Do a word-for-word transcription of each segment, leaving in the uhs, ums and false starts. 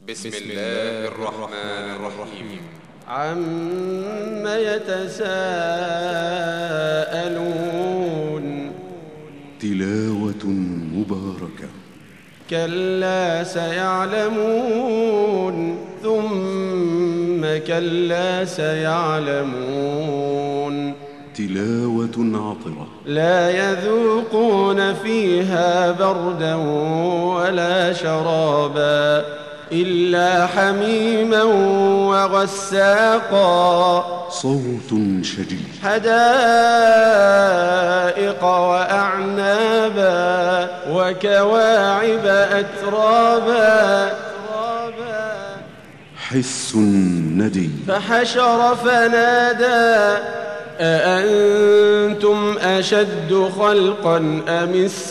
بسم الله الرحمن الرحيم. عم يتساءلون. تلاوة مباركة. كلا سيعلمون ثم كلا سيعلمون. تلاوة عطرة. لا يذوقون فيها بردا ولا شرابا إلا حميما وغساقا. صوت شجي. حدائق وأعنابا وكواعب أترابا. حس ندي. فحشر فنادى أأنتم أشد خلقا أم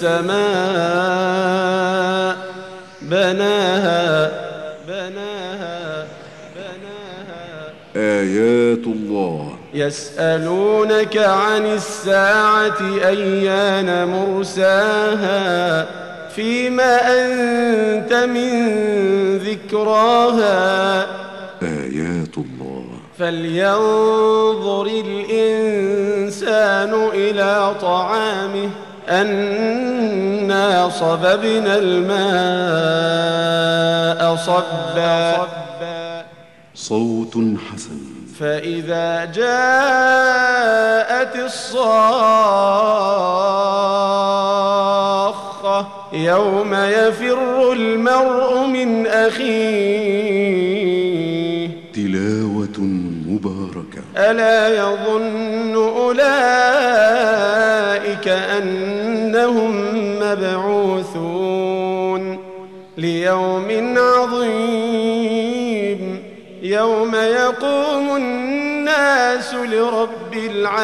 السماء بناها بناها بناها. آيات الله. يسألونك عن الساعة أيان مرساها فيما أنت من ذكراها. آيات الله. فلينظر الإنسان إلى طعامه أنا صببنا الماء صبا. صوت حسن. فإذا جاءت الصاخة يوم يفر المرء من أخيه. تلاوة مباركة. ألا يظن أولئك أنهم مبعوثون ليوم عظيم يوم يقوم الناس لرب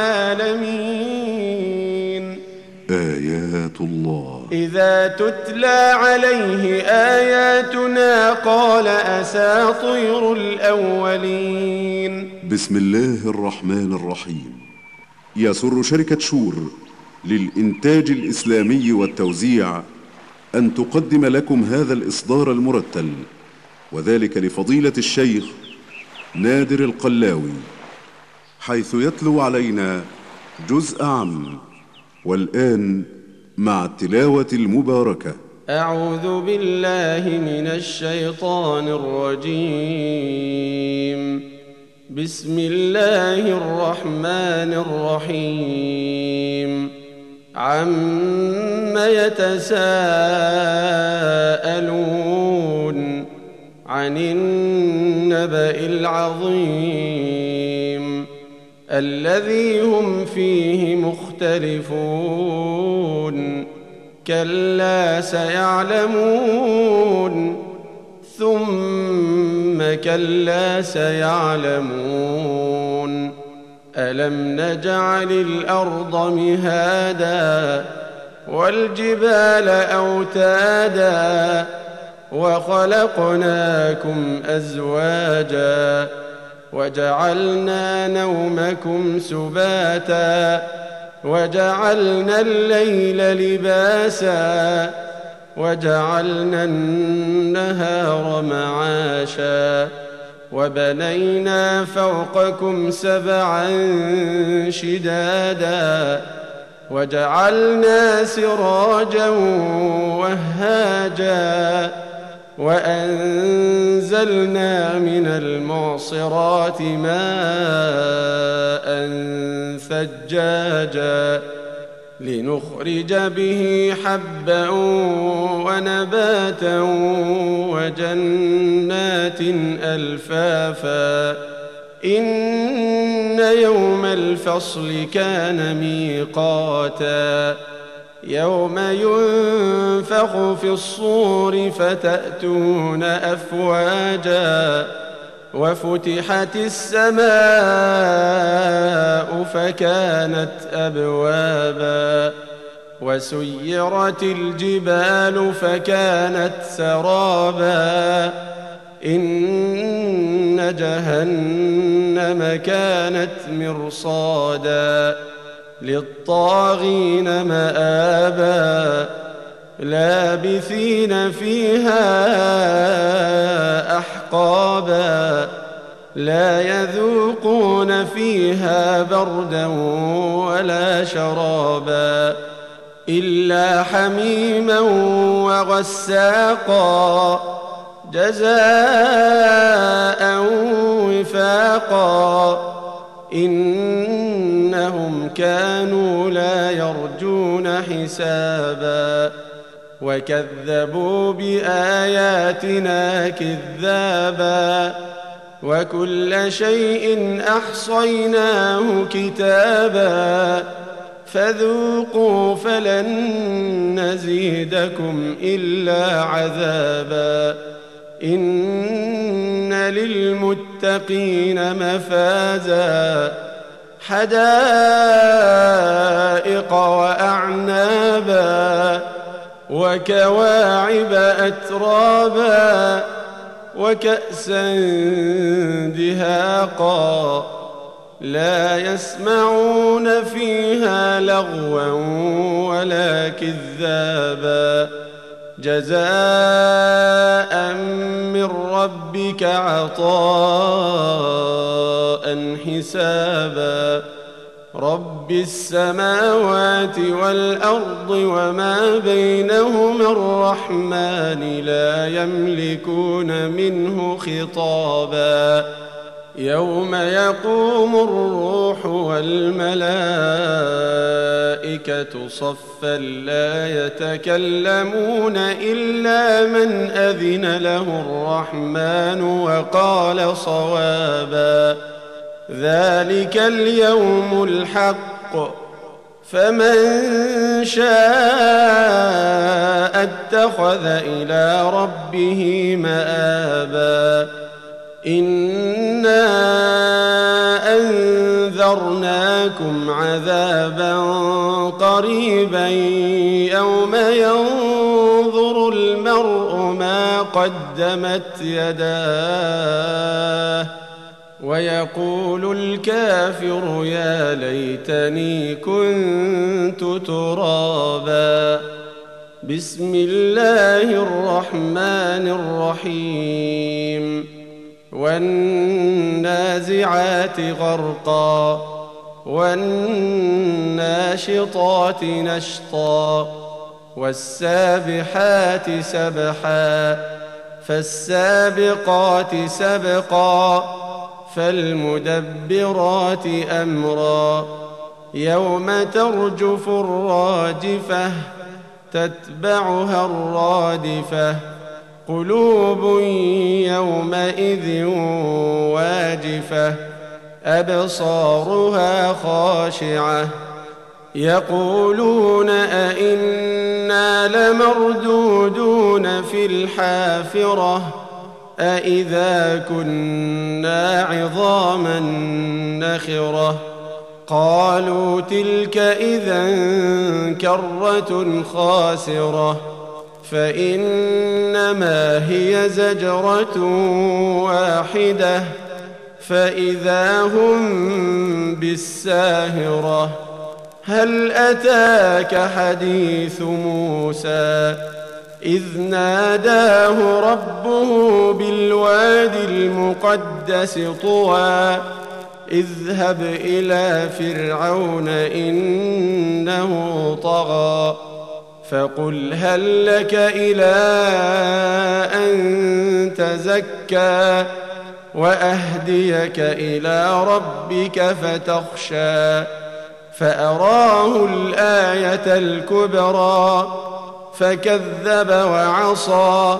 العالمين. آيات الله. إذا تتلى عليه آياتنا قال أساطير الأولين. بسم الله الرحمن الرحيم. يسر شركة شور للإنتاج الإسلامي والتوزيع أن تقدم لكم هذا الإصدار المرتل، وذلك لفضيلة الشيخ نادر القلاوي، حيث يتلو علينا جزء عام. والآن مع التلاوة المباركة. أعوذ بالله من الشيطان الرجيم. بسم الله الرحمن الرحيم. عم يتساءلون عن النبأ العظيم الذي هم فيه مختلفون. كلا سيعلمون ثم كلا سيعلمون. ألم نجعل الأرض مهادا والجبال أوتادا وخلقناكم أزواجا وجعلنا نومكم سباتا وجعلنا الليل لباسا وجعلنا النهار معاشا وبنينا فوقكم سبعا شدادا وجعلنا سراجا وهاجا وأنزلنا من المعصرات ماء ثجاجا لنخرج به حبا ونباتا وجنات ألفافا. إن يوم الفصل كان ميقاتا يوم ينفخ في الصور فتأتون أفواجا وفتحت السماء فكانت أبوابا وسيرت الجبال فكانت سرابا. إن جهنم كانت مرصادا للطاغين مآبا لابثين فيها أحقابا لا يذوقون فيها بردا ولا شرابا إلا حميما وغساقا جزاء وفاقا إنهم كانوا لا يرجون حسابا وكذبوا بآياتنا كذابا وكل شيء أحصيناه كتابا فذوقوا فلن نزيدكم إلا عذابا إن للمتقين مفازا حدائق وأعنابا وكواعب أترابا وكأسا دهاقا لا يسمعون فيها لغوا ولا كذابا جزاء من ربك عطاء حسابا رب السماوات والأرض وما بينهما الرحمن لا يملكون منه خطابا يوم يقوم الروح والملائكة صفا لا يتكلمون إلا من أذن له الرحمن وقال صوابا ذلك اليوم الحق فمن شاء اتخذ إلى ربه مآبا إنا أنذرناكم عذابا قريبا يوم ينظر المرء ما قدمت يداه ويقول الكافر يا ليتني كنت ترابا بسم الله الرحمن الرحيم والنازعات غرقا والناشطات نشطا والسابحات سبحا فالسابقات سبقا فالمدبرات أمرا يوم ترجف الراجفة تتبعها الرادفة قلوب يومئذ واجفة أبصارها خاشعة يقولون أئنا لمردودون في الحافرة أئذا كنا عظاما نخرة قالوا تلك إذا كرة خاسرة فإنما هي زجرة واحدة فإذا هم بالساهرة هل أتاك حديث موسى إذ ناداه ربه بالواد المقدس طوى اذهب إلى فرعون إنه طغى فقل هل لك إلى أن تزكى وأهديك إلى ربك فتخشى فأراه الآية الكبرى فكذب وعصى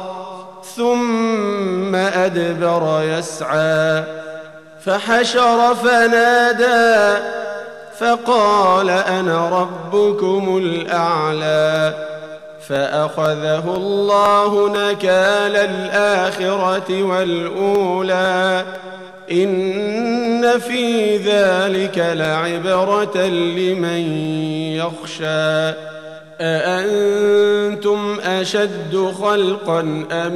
ثم أدبر يسعى فحشر فنادى فقال أنا ربكم الأعلى فأخذه الله نكال الآخرة والأولى إن في ذلك لعبرة لمن يخشى أأنتم أشد خلقا أم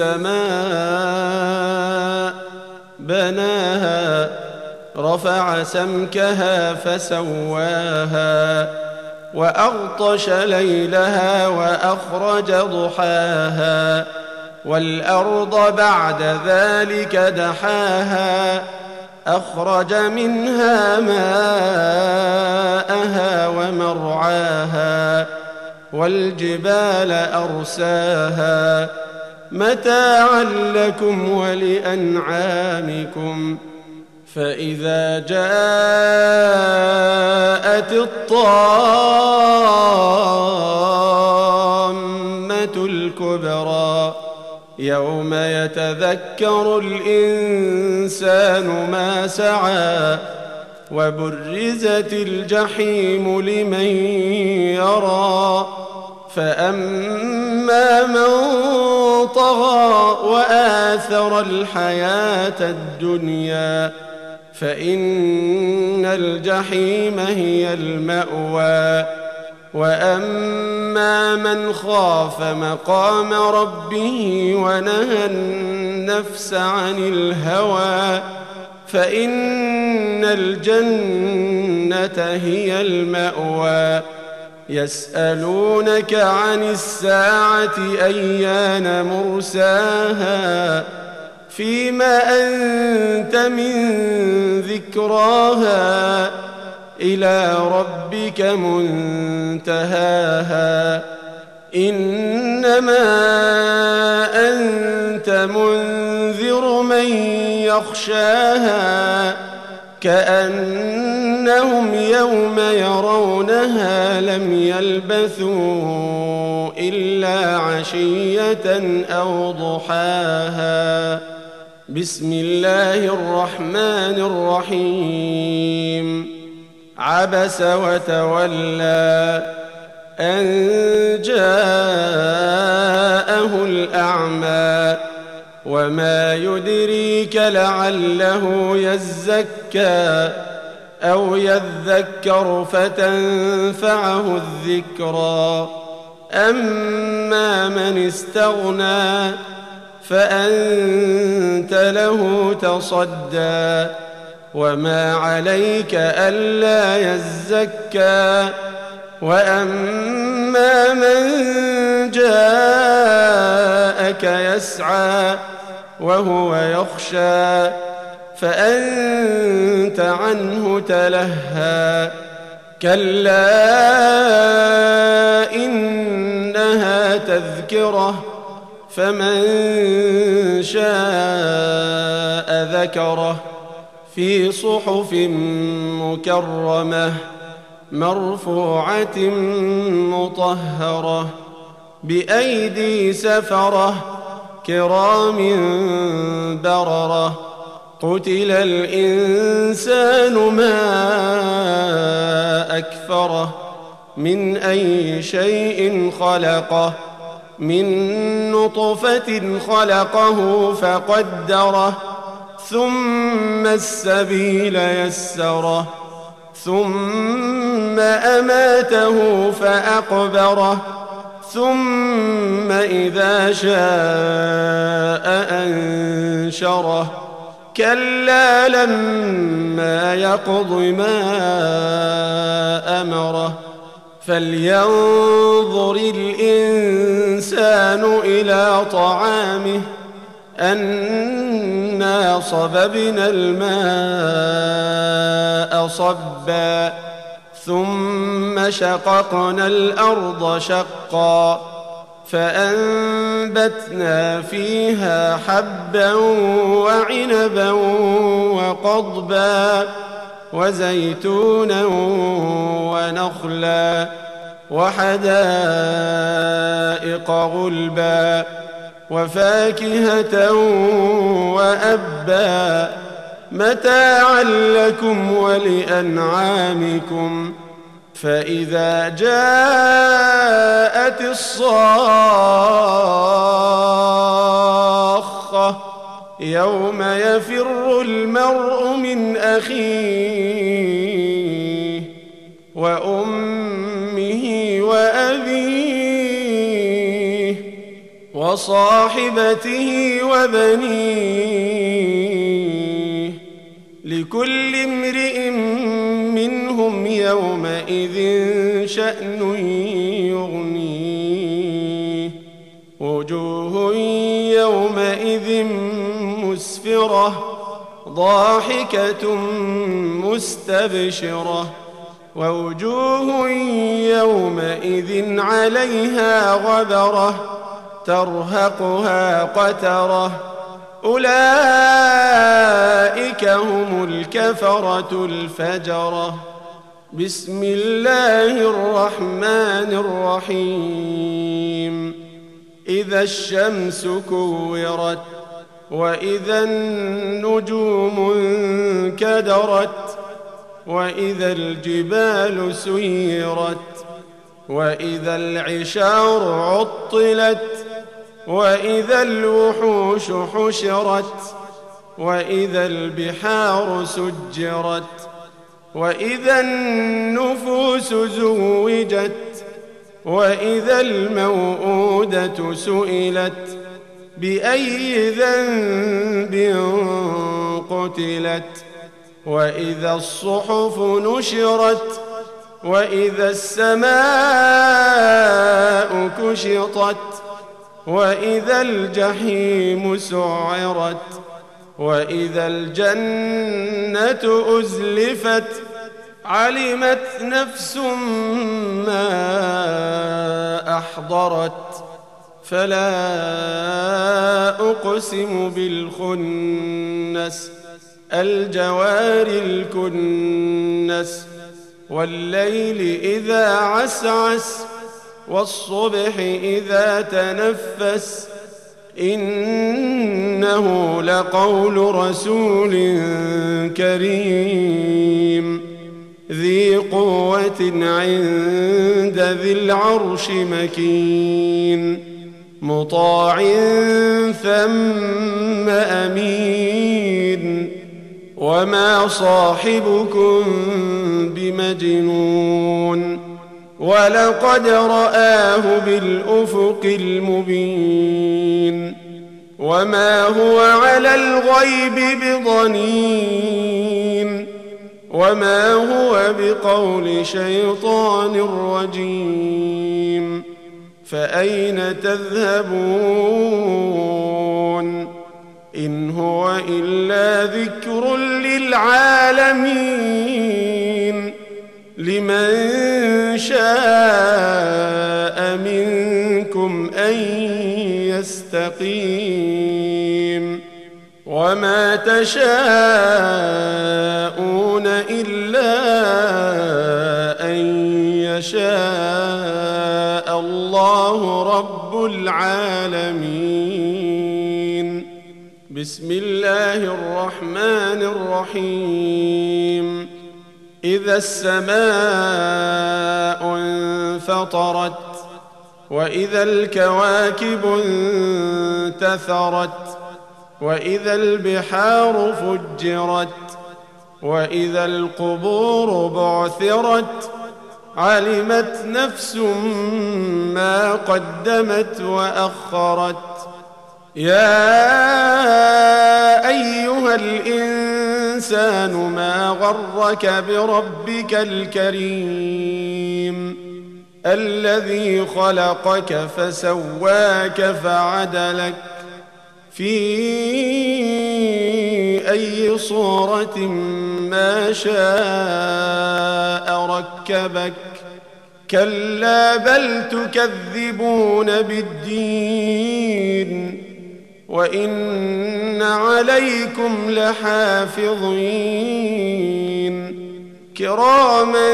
السماء بناها رفع سمكها فسواها وأغطش ليلها وأخرج ضحاها والأرض بعد ذلك دحاها أخرج منها ماءها ومرعاها والجبال أرساها متاعا لكم ولأنعامكم فإذا جاءت الطامة الكبرى يوم يتذكر الإنسان ما سعى وبرزت الجحيم لمن يرى فأما من طغى وآثر الحياة الدنيا فإن الجحيم هي المأوى وأما من خاف مقام ربه ونهى النفس عن الهوى فإن الجنة هي المأوى يسألونك عن الساعة أيان مرساها فيما أنت من ذكراها إلى ربك منتهاها إنما أنت منذر من يخشاها كأنهم يوم يرونها لم يلبثوا إلا عشية أو ضحاها بسم الله الرحمن الرحيم عبس وتولى أن جاءه الأعمى وما يدريك لعله يزكى أو يذكر فتنفعه الذكرى أما من استغنى فأنت له تصدى وما عليك ألا يزكى وأما من جاءك يسعى وهو يخشى فأنت عنه تلهى كلا إنها تذكرة فمن شاء ذكره في صحف مكرمة مرفوعة مطهرة بأيدي سفرة كرام بررة قتل الإنسان ما أكفره من أي شيء خلقه من نطفة خلقه فقدره ثم السبيل يسره ثم أماته فأقبره ثم إذا شاء أنشره كلا لما يقض ما أمره فلينظر الإنسان إلى طعامه أنا صببنا الماء صبا ثم شققنا الأرض شقا فأنبتنا فيها حبا وعنبا وقضبا وزيتونا ونخلا وحدائق غلبا وفاكهة وأبا متاعا لكم ولأنعامكم فإذا جاءت الصاخة يوم يفر المرء من أخيه وأمه وأبيه وصاحبته وبنيه لكل امرئ منهم يومئذ شأن يغنيه وجوه يومئذ مسفرة ضاحكة مستبشرة ووجوه يومئذ عليها غبرة ترهقها قترة أولئك هم الكفرة الفجرة. بسم الله الرحمن الرحيم. إذا الشمس كورت وإذا النجوم انكدرت وإذا الجبال سيرت وإذا العشار عطلت وإذا الوحوش حشرت وإذا البحار سجرت وإذا النفوس زوجت وإذا الموءودة سئلت بأي ذنب قتلت وإذا الصحف نشرت وإذا السماء كشطت وإذا الجحيم سعرت وإذا الجنة أزلفت علمت نفس ما أحضرت فلا أقسم بالخنس الجوار الكنس والليل إذا عسعس والصبح إذا تنفس إنه لقول رسول كريم ذي قوة عند ذي العرش مكين مطاع ثم أمين وما صاحبكم بمجنون ولقد رآه بالأفق المبين وما هو على الغيب بضنين وما هو بقول شيطان رجيم فأين تذهبون إن هو إلا ذكر للعالمين لمن شاء منكم أن يستقيم وما تشاءون إلا أن يشاء الله رب العالمين. بسم الله الرحمن الرحيم. إذا السماء انفطرت وإذا الكواكب انتثرت وإذا البحار فجرت وإذا القبور بعثرت علمت نفس ما قدمت وأخرت. يا أيها الإنسان ما غرك بربك الكريم الذي خلقك فسواك فعدلك في أي صورة ما شاء ركبك كلا بل تكذبون بالدين وإن عليكم لحافظين كراما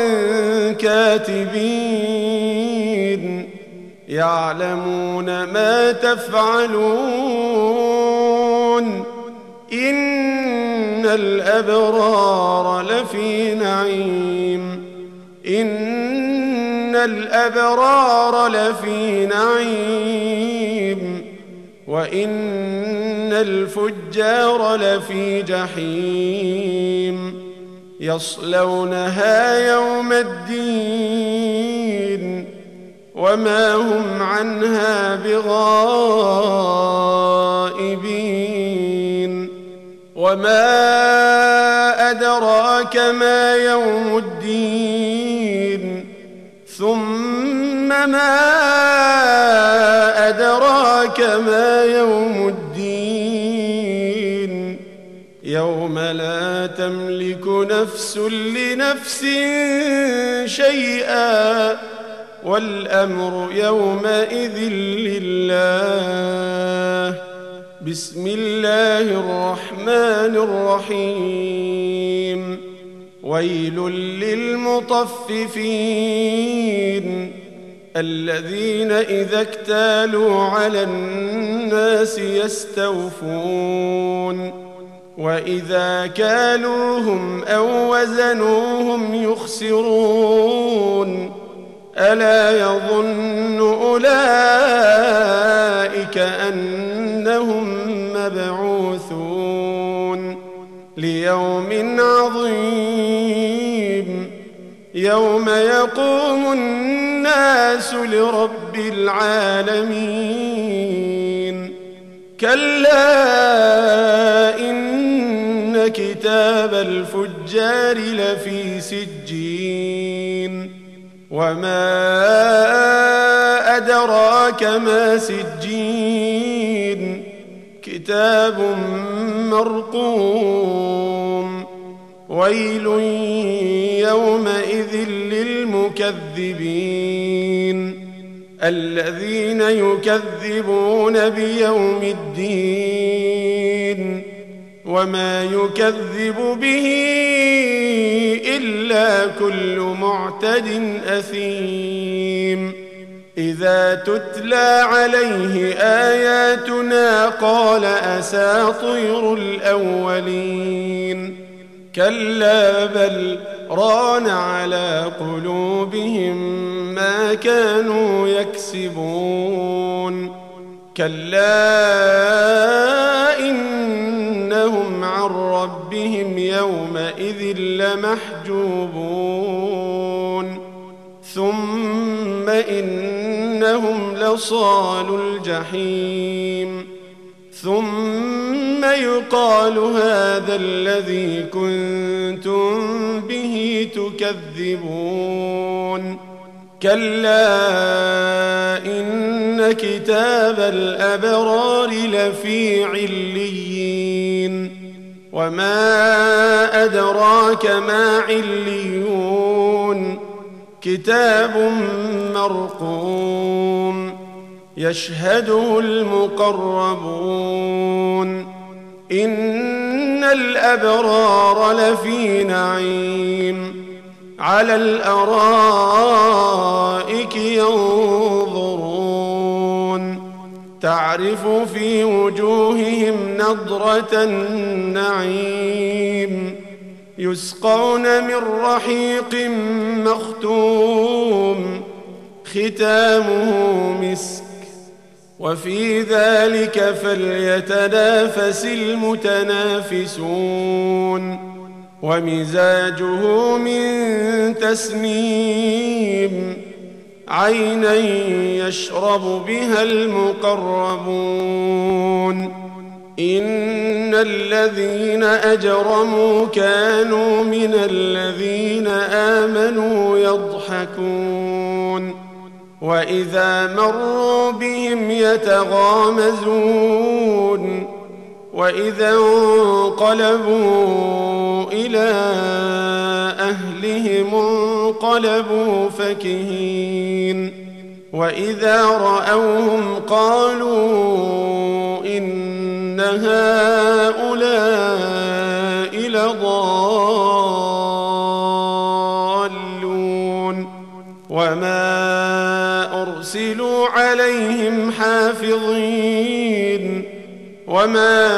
كاتبين يعلمون ما تفعلون. إن الأبرار لفي نعيم إن الأبرار لفي نعيم وإن الفجار لفي جحيم يصلونها يوم الدين وما هم عنها بغائبين. وما أدراك ما يوم الدين ثم ما أدراك ما يوم الدين يوم لا تملك نفس لنفس شيئا والأمر يومئذ لله. بسم الله الرحمن الرحيم. ويل للمطففين الذين إذا اكتالوا على الناس يستوفون وإذا كالوهم أو وزنوهم يخسرون. ألا يظن أولئك أنهم مبعوثون ليوم عظيم يوم يقوم الناس لرب العالمين. كلا إن كتاب الفجار لفي سجين وما أدراك ما سجين كتاب مرقوم. ويل يومئذ للمكذبين الذين يكذبون بيوم الدين وما يكذب به إلا كل معتد أثيم. إذا تتلى عليه آياتنا قال أساطير الأولين. كلا بل ران على قلوبهم ما كانوا يكسبون. كلا إنهم عن ربهم يومئذ لمحجوبون. ثم إنهم لصالو الجحيم. ثم يقال هذا الذي كنتم به تكذبون. كلا إن كتاب الأبرار لفي عليين وما أدراك ما عليون كتاب مرقوم يشهده المقربون. إن الأبرار لفي نعيم على الأرائك ينظرون تعرف في وجوههم نضرة النعيم يسقون من رحيق مختوم ختامه مسك وفي ذلك فليتنافس المتنافسون. ومزاجه من تسنيم عينا يشرب بها المقربون. إن الذين أجرموا كانوا من الذين آمنوا يضحكون وإذا مروا بهم يتغامزون وإذا انقلبوا إلى أهلهم انقلبوا فكهين وإذا رأوهم قالوا إن هؤلاء لضالون وما أرسلوا عليهم حافظين وما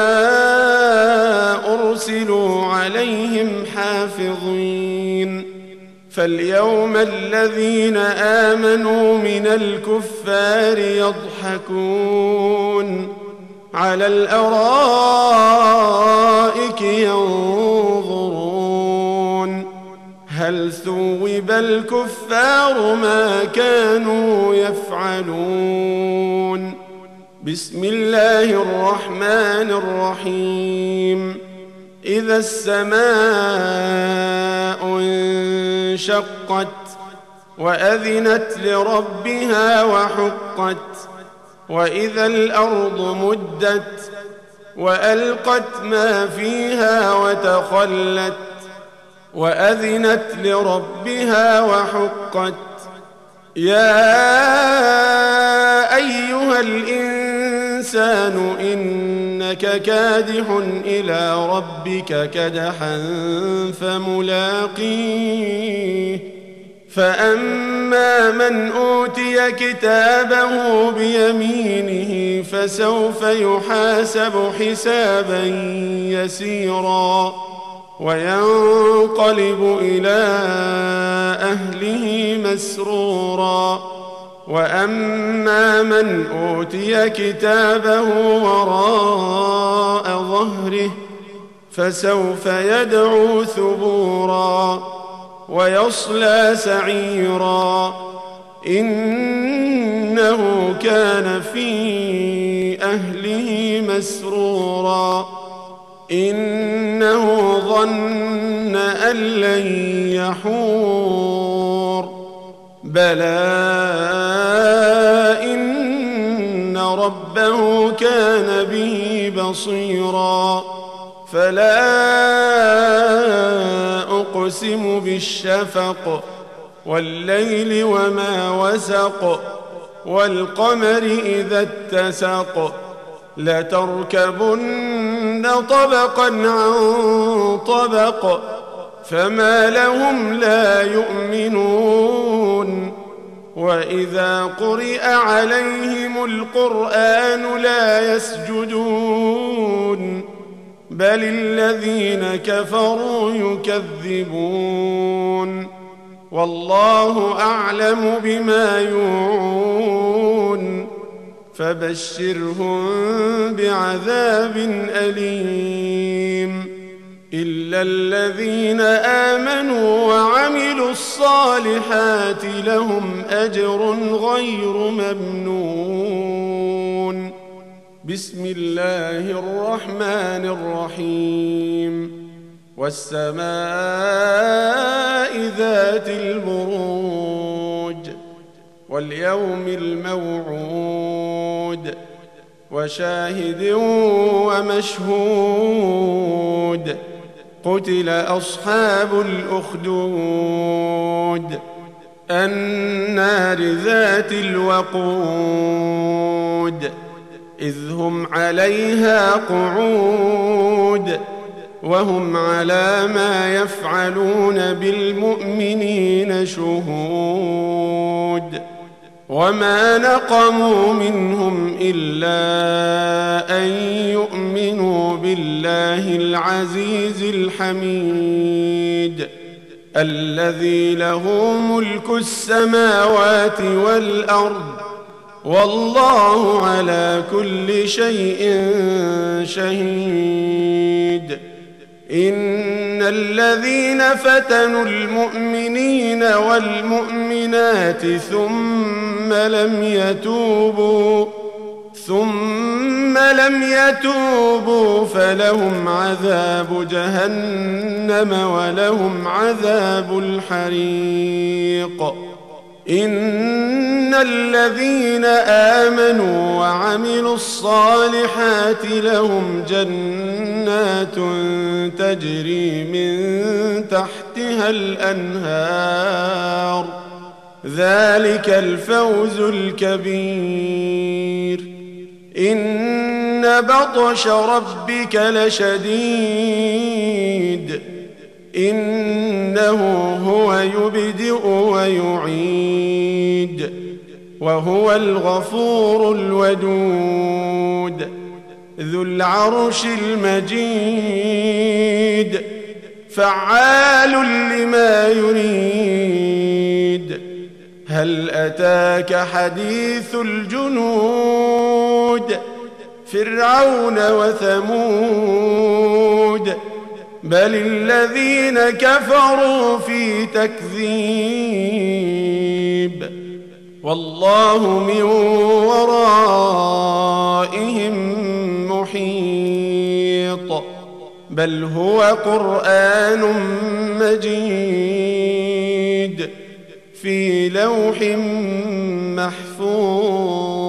أرسلوا عليهم حافظين. فاليوم الذين آمنوا من الكفار يضحكون على الأرائك ينظرون هل ثوب الكفار ما كانوا يفعلون. بسم الله الرحمن الرحيم. إذا السماء انشقت وأذنت لربها وحقت وإذا الأرض مدت وألقت ما فيها وتخلت وأذنت لربها وحقت. يا أيها الإنسان إنك كادح إلى ربك كدحا فملاقيه. فأما من أوتي كتابه بيمينه فسوف يحاسب حسابا يسيرا وينقلب إلى أهله مسرورا. وأما من أوتي كتابه وراء ظهره فسوف يدعو ثبورا ويصلى سعيرا. إنه كان في أهله مسرورا. إنه ظن أن لن يحور. بلى إن ربه كان به بصيرا. فلا أقسم بالشفق والليل وما وسق والقمر إذا اتسق. لتركبن طبقا عن طبق فما لهم لا يؤمنون. وإذا قرئ عليهم القرآن لا يسجدون بل الذين كفروا يكذبون. والله أعلم بما يوعون فبشرهم بعذاب أليم إلا الذين آمنوا وعملوا الصالحات لهم أجر غير ممنون. بسم الله الرحمن الرحيم. والسماء ذات البروج واليوم الموعود وشاهد ومشهود. قتل أصحاب الأخدود النار ذات الوقود إذ هم عليها قعود وهم على ما يفعلون بالمؤمنين شهود. وما نقموا منهم إلا أن يؤمنوا بالله العزيز الحميد الذي له ملك السماوات والأرض والله على كل شيء شهيد. إن الذين فتنوا المؤمنين والمؤمنات ثم لم يتوبوا ثم لم يتوبوا فلهم عذاب جهنم ولهم عذاب الحريق. إن الذين آمنوا وعملوا الصالحات لهم جنات تجري من تحتها الأنهار ذلك الفوز الكبير. إن بطش ربك لشديد إنه هو يبدئ ويعيد وهو الغفور الودود ذو العرش المجيد فعال لما يريد. هل أتاك حديث الجنود فرعون وثمود بل الذين كفروا في تكذيب والله من ورائهم محيط. بل هو قرآن مجيد في لوح محفوظ.